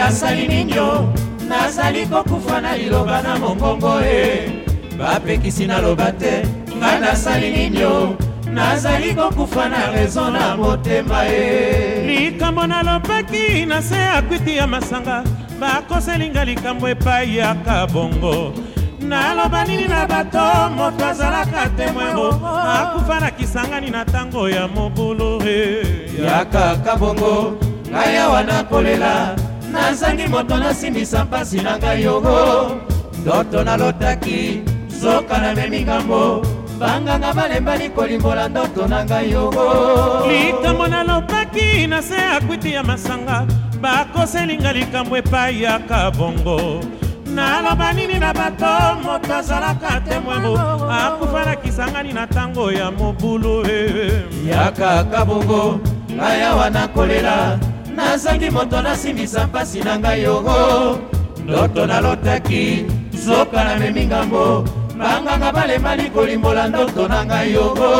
nasali ninyo nazali kokufa na liloba na mongongo bapekisi naloba te nga nasali ninyo nazali kokufa na rezo na motema likambo nalobaki na se akwiti ya masanga bakoselinga likambo epai ya kabongo naloba nini na bato moto azalaka temwero akufa na kisangani na ntango ya mobulu yaka kabongo ngai awa nakolela nazangi moto nasimbisa mpasi na ngai yogo ndoto nalotaki zoka na memi ngambo banganga balembani kolimbola ndoto na ngai yogo likambo nalobaki na se akwiti ya masanga bakoselinga likambo epai ya kabongo naloba nini na bato moto azalaka temwero akufa na kisangani na ntango ya mobulu yaka kabongo ngai awa nakolela nazangi moto nasimbisa mpasi na ngai yogo ndoto nalotaki zoka na memi ngambo banganga balembani kolimbola ndoto na ngai yogo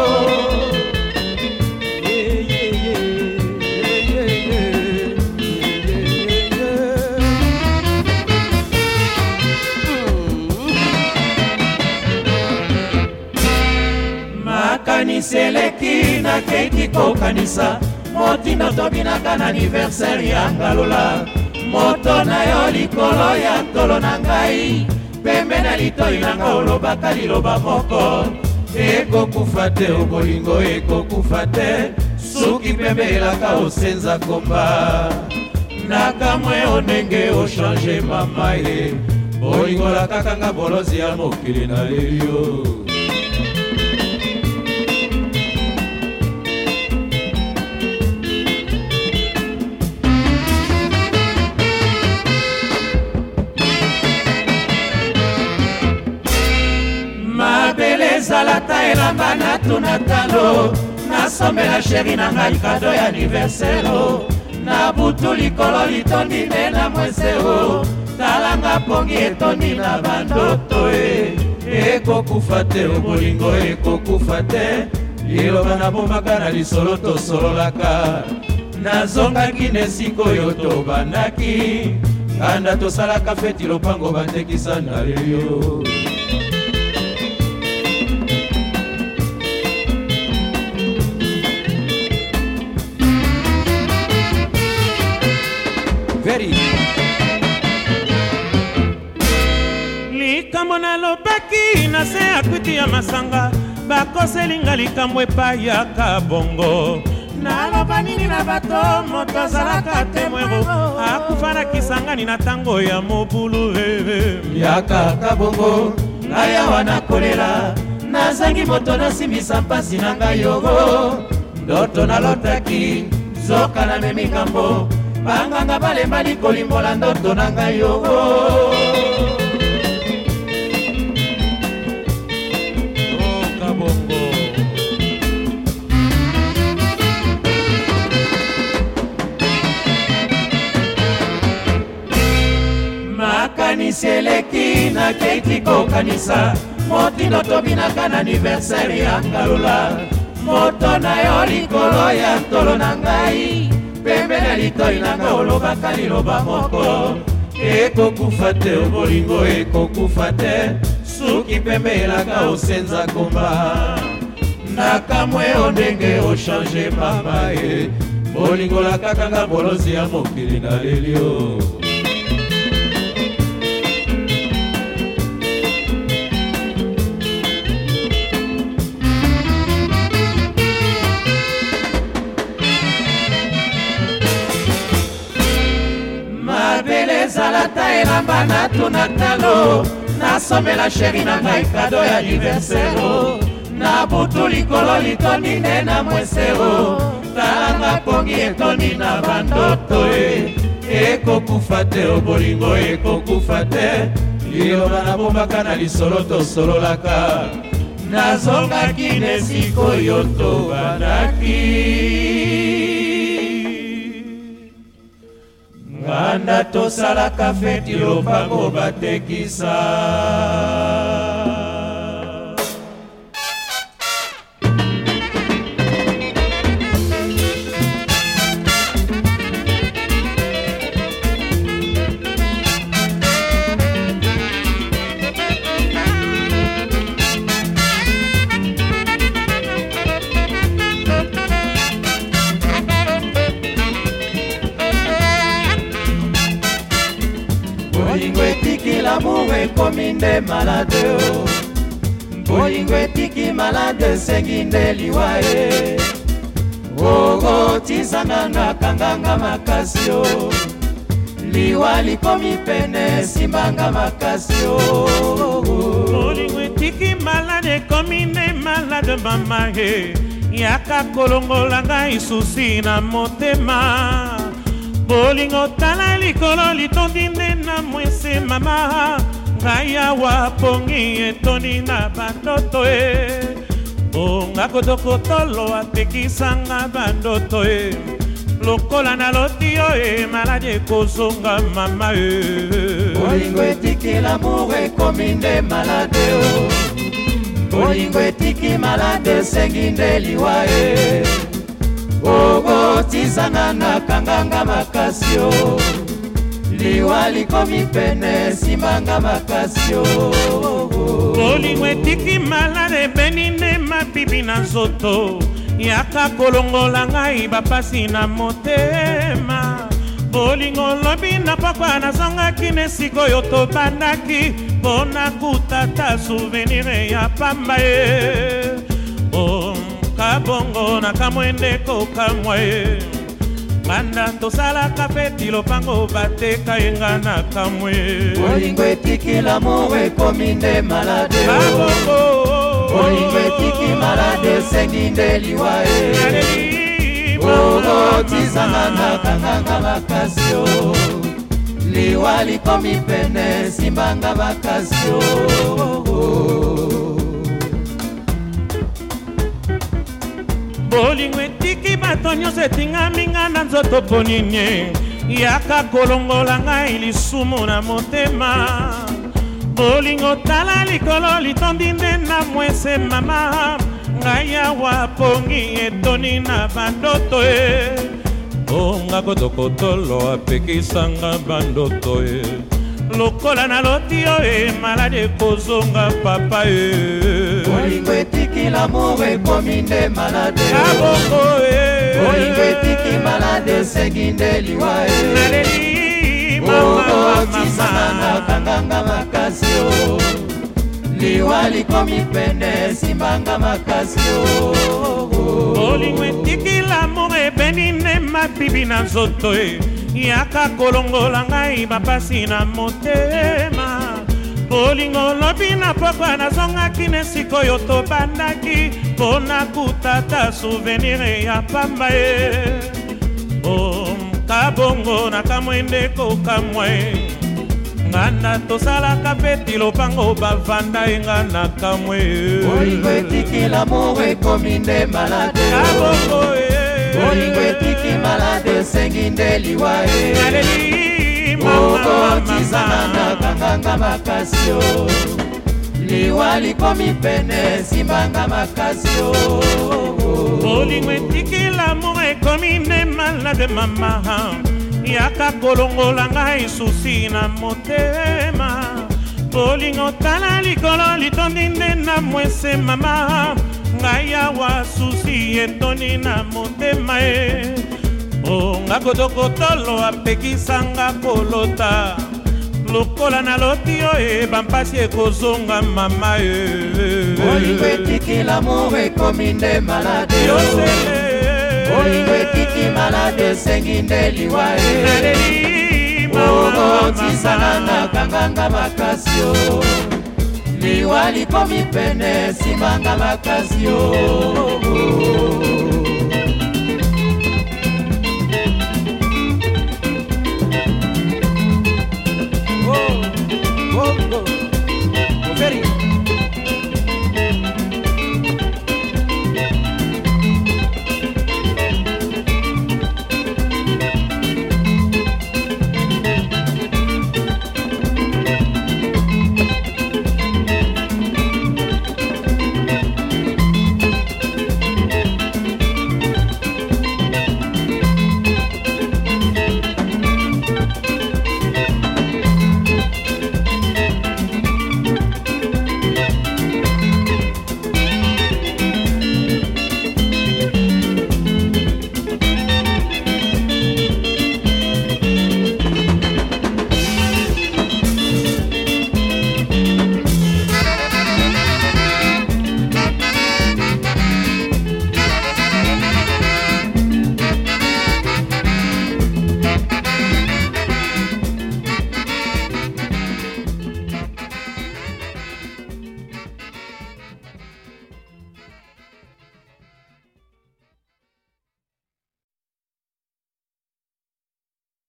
makanisi eleki na keiti kokanisa motindo tobinaka na aniversaire ya ngalola moto na yo likolo ya tolo na ngai pembe na litoi nanga olobaka liloba moko ekokufa te obolingo ekokufa te suki pembe elaka osenza komba nakamwe ondenge ochange mama bolingola kakanga bolozi ya mokili na lelio ezalata elamba natuna talo nasombela sheri na ngai kado ya aniversero na butu likolo litondi nde na mweseo talanga pongi etondi na bandoto ekokufa te obolingo ekokufa te liloba nabombaka na lisolo tosololaka nazongaki nesikoyo tobandaki nganda tosalaka feti lopango batekisa na lelio likambo nalobaki na se akwiti ya masanga bakoselinga likambo epai ya kabongo naloba nini na bato moto azalaka temwero akufa na kisangani na ntango ya mobulu yaka kabongo ngai awa nakolela nazangi moto nasimbisa mpasi na ngai yogo ndoto nalotaki zoka na memi ngambo banganga balembani kolimbola ndoto na ngai yogo makanisi eleki na keiti kokanisa motindo tobinaka na aniversaire ya ngalola moto na yo likolo ya tolo na ngai pembe na litoi nanga olobaka liloba moko ekokufa te obolingo ekokufa te suki pembe elaka osenza komba nakamwe ondenge ochange mama bolingola kakanga bolozi ya mokili na lelio ezalata elamba natuna talo nasombela sheri na ngai kado ya aniversero na butu likolo litondi nde na mwesero talanga pongi etondi na bandoto ekokufa te obolingo ekokufa te liloba nabombaka na lisolo tosololaka nazongaki nesikoyo tobandaki nganda tosalaka feti lopango batekisa nde malade bolingo etiki malade esengi nde liwa ye tizanga na kanganga makasi o liwa likomi pene simbanga makasi o bolingo etiki malade ekomi nde malade mama ye yaka kolongola ngai susi na motema bolingo tala likolo litondi nde na mwese mama ngai awa pongi etoni na bandoto e onga kotokotolo apekisanga bandoto e lokola na loti yo e maladi ekozonga mama e bolingo etiki lamour ekomi nde malade o bolingo etiki malade esengi nde liwa e tizanga na kanganga makasi o liwa likomi pene simbanga makasi o bolingo etiki malade ebeni nde mabibi na nzoto yaka kolongola ngai bapasi na motema bolingo lobi na pokwa nazongaki ne sikoyo tobandaki mpo nakutata souvenir ya pamba ye kabongo na kamwendeko kamwa ye banda tosalaka feti lopango bateka yenga na kamwe bolingo etiki lamour ekomi nde malade bolingo etiki malade esengi nde liwa ye tizanga na kanganga makasi o liwa likomi pene simbanga makasi o bolingo etiki bato nyonso etingaminga na nzoto ponini yaka kolongola ngai lisumu na motema bolingo tala likolo litondi nde na mwese mama ngai awa pongi etoni na bandoto e onga kotokotolo apekisanga bandoto e lokola na loti yo e maladi ekozonga papa e bolingo etiki lamour ekomi nde malade bolingo etiki malade esengi nde liwa e tizanga na kanganga makasi o liwa likomi pene simbanga makasi o bolingo etiki lamour ebeni nde mabibi na nzoto e yaka kolongola ngai bapasi na motema bolingo lobi na pokwa nazongaki ne sikoyo tobandaki mpo nakutata souvenir ya pamba ye kabongo na kamwendeko kamwa e ngana tosalaka feti lopango bavanda yenga na kamwe bolingo etiki lamour ekomi nde malade kabongo e bolingo etiki malade esengi nde liwa e tizanga na kanganga makasi o liwa likomi pene simbanga makasi o bolingo etiki lamour ekomi nde malade mama yaka kolongola ngai susi na motema bolingo tala likolo litondi nde na mwese mama ngai awa susi etoni na motema e onga kotokotolo apekisanga kolota lokola na loti yo e bampasi ekozonga mama e bolingo etiki lamour ekomi nde malade bolingo etiki malade esengi nde liwa e tizanga na kanganga makasi o liwa likomi pene simbanga makasi o